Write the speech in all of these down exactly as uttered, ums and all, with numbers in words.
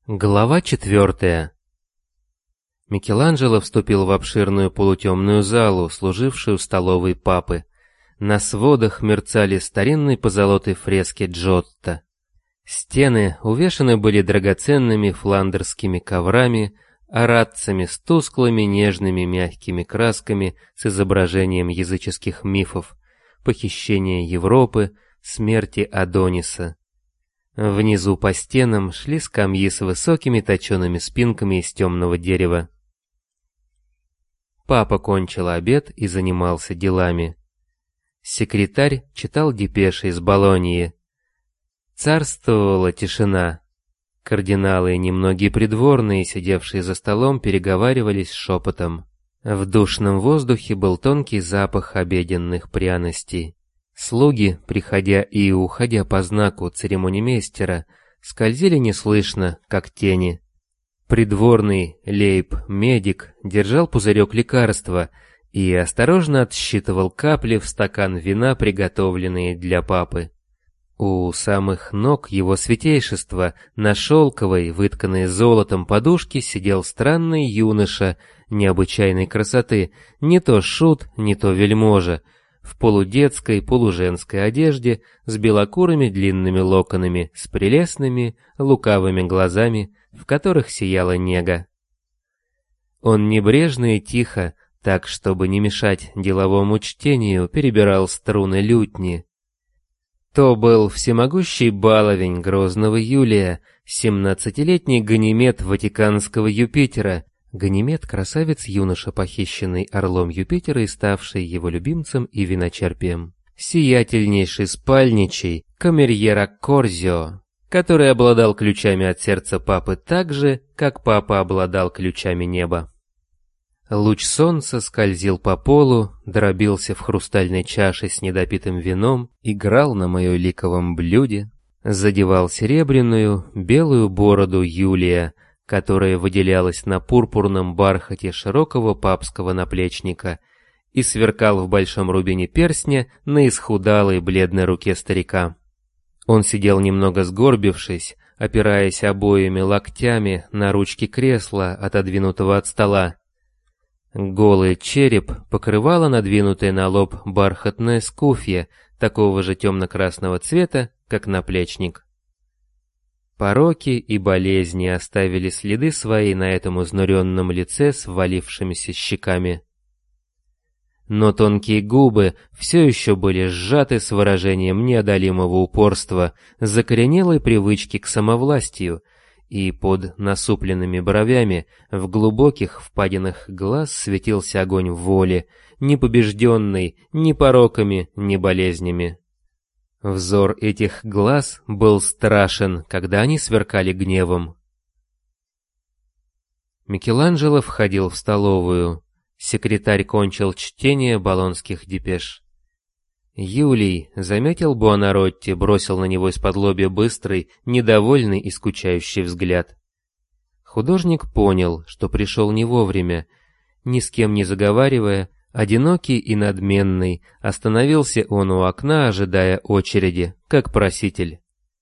Глава четвертая. Микеланджело вступил в обширную полутемную залу, служившую столовой папы. На сводах мерцали старинные позолотой фрески Джотто. Стены увешаны были драгоценными фландерскими коврами, орациями с тусклыми нежными мягкими красками с изображением языческих мифов, похищения Европы, смерти Адониса. Внизу по стенам шли скамьи с высокими точеными спинками из темного дерева. Папа кончил обед и занимался делами. Секретарь читал депеши из Болоньи. Царствовала тишина. Кардиналы и немногие придворные, сидевшие за столом, переговаривались шепотом. В душном воздухе был тонкий запах обеденных пряностей. Слуги, приходя и уходя по знаку церемонимейстера, скользили неслышно, как тени. Придворный лейб-медик держал пузырек лекарства и осторожно отсчитывал капли в стакан вина, приготовленные для папы. У самых ног его святейшества на шелковой, вытканной золотом подушке сидел странный юноша необычайной красоты, не то шут, не то вельможа, в полудетской, полуженской одежде, с белокурыми длинными локонами, с прелестными, лукавыми глазами, в которых сияла нега. Он небрежно и тихо, так, чтобы не мешать деловому чтению, перебирал струны лютни. То был всемогущий баловень грозного Юлия, семнадцатилетний ганимед ватиканского Юпитера, Ганимед — красавец-юноша, похищенный орлом Юпитера и ставший его любимцем и виночерпием. Сиятельнейший спальничий камерьера Корзио, который обладал ключами от сердца папы так же, как папа обладал ключами неба. Луч солнца скользил по полу, дробился в хрустальной чаше с недопитым вином, играл на моё ликовом блюде, задевал серебряную, белую бороду Юлия, которая выделялась на пурпурном бархате широкого папского наплечника, и сверкал в большом рубине перстня на исхудалой бледной руке старика. Он сидел немного сгорбившись, опираясь обоими локтями на ручки кресла, отодвинутого от стола. Голый череп покрывала надвинутая на лоб бархатная скуфья, такого же темно-красного цвета, как наплечник. Пороки и болезни оставили следы свои на этом изнуренном лице с ввалившимися щеками. Но тонкие губы все еще были сжаты с выражением неодолимого упорства, закоренелой привычки к самовластию, и под насупленными бровями в глубоких впадинах глаз светился огонь воли, не побежденный ни пороками, ни болезнями. Взор этих глаз был страшен, когда они сверкали гневом. Микеланджело входил в столовую. Секретарь кончил чтение болонских депеш. Юлий заметил Буонаротти, бросил на него из-под лобья быстрый, недовольный и скучающий взгляд. Художник понял, что пришел не вовремя, ни с кем не заговаривая. Одинокий и надменный, остановился он у окна, ожидая очереди, как проситель.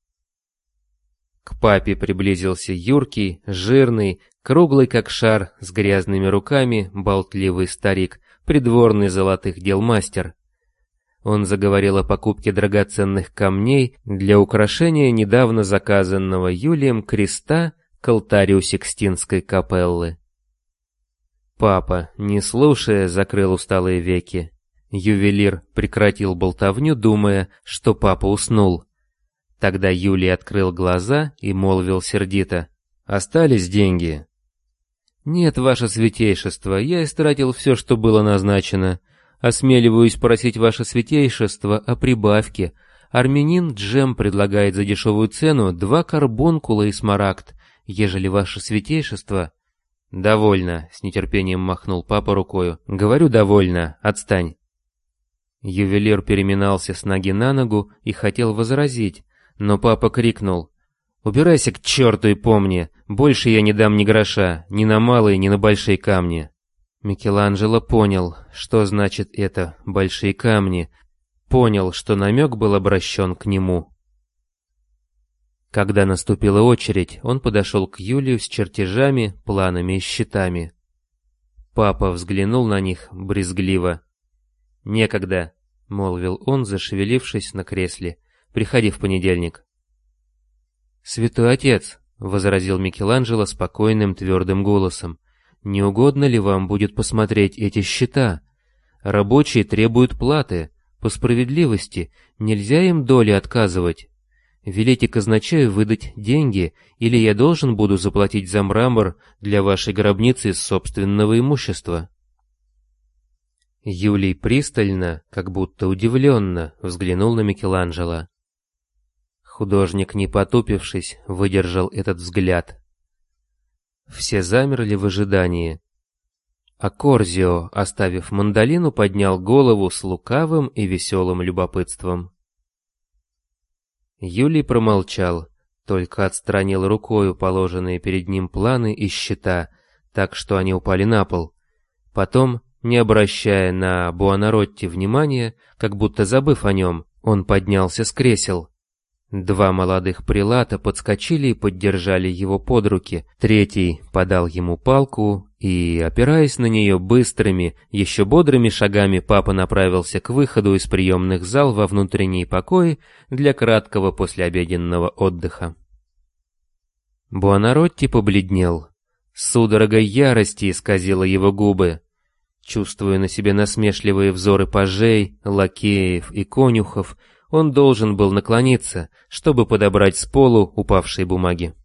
К папе приблизился юркий, жирный, круглый как шар, с грязными руками, болтливый старик, придворный золотых дел мастер. Он заговорил о покупке драгоценных камней для украшения недавно заказанного Юлием креста к алтарю Сикстинской капеллы. Папа, не слушая, закрыл усталые веки. Ювелир прекратил болтовню, думая, что папа уснул. Тогда Юлий открыл глаза и молвил сердито: «Остались деньги?» «Нет, ваше святейшество, я истратил все, что было назначено. Осмеливаюсь просить ваше святейшество о прибавке. Армянин Джем предлагает за дешевую цену два карбункула и смарагд, ежели ваше святейшество...» «Довольно», — с нетерпением махнул папа рукою. «Говорю, довольно, отстань». Ювелир переминался с ноги на ногу и хотел возразить, но папа крикнул: «Убирайся к черту и помни, больше я не дам ни гроша, ни на малые, ни на большие камни». Микеланджело понял, что значит это «большие камни», понял, что намек был обращен к нему. Когда наступила очередь, он подошел к Юлию с чертежами, планами и счетами. Папа взглянул на них брезгливо. «Некогда», — молвил он, зашевелившись на кресле. «Приходи в понедельник». «Святой отец», — возразил Микеланджело спокойным твердым голосом, — «не угодно ли вам будет посмотреть эти счета? Рабочие требуют платы. По справедливости нельзя им доли отказывать. Велите казначею выдать деньги, или я должен буду заплатить за мрамор для вашей гробницы из собственного имущества». Юлий пристально, как будто удивленно, взглянул на Микеланджело. Художник, не потупившись, выдержал этот взгляд. Все замерли в ожидании. А Корзио, оставив мандолину, поднял голову с лукавым и веселым любопытством. Юлий промолчал, только отстранил рукою положенные перед ним планы и счета, так что они упали на пол. Потом, не обращая на Буонаротти внимания, как будто забыв о нем, он поднялся с кресел. Два молодых прелата подскочили и поддержали его под руки, третий подал ему палку, и, опираясь на нее быстрыми, еще бодрыми шагами, папа направился к выходу из приемных зал во внутренние покои для краткого послеобеденного отдыха. Буонаротти побледнел. Судорога ярости исказила его губы. Чувствуя на себе насмешливые взоры пажей, лакеев и конюхов, он должен был наклониться, чтобы подобрать с полу упавшие бумаги.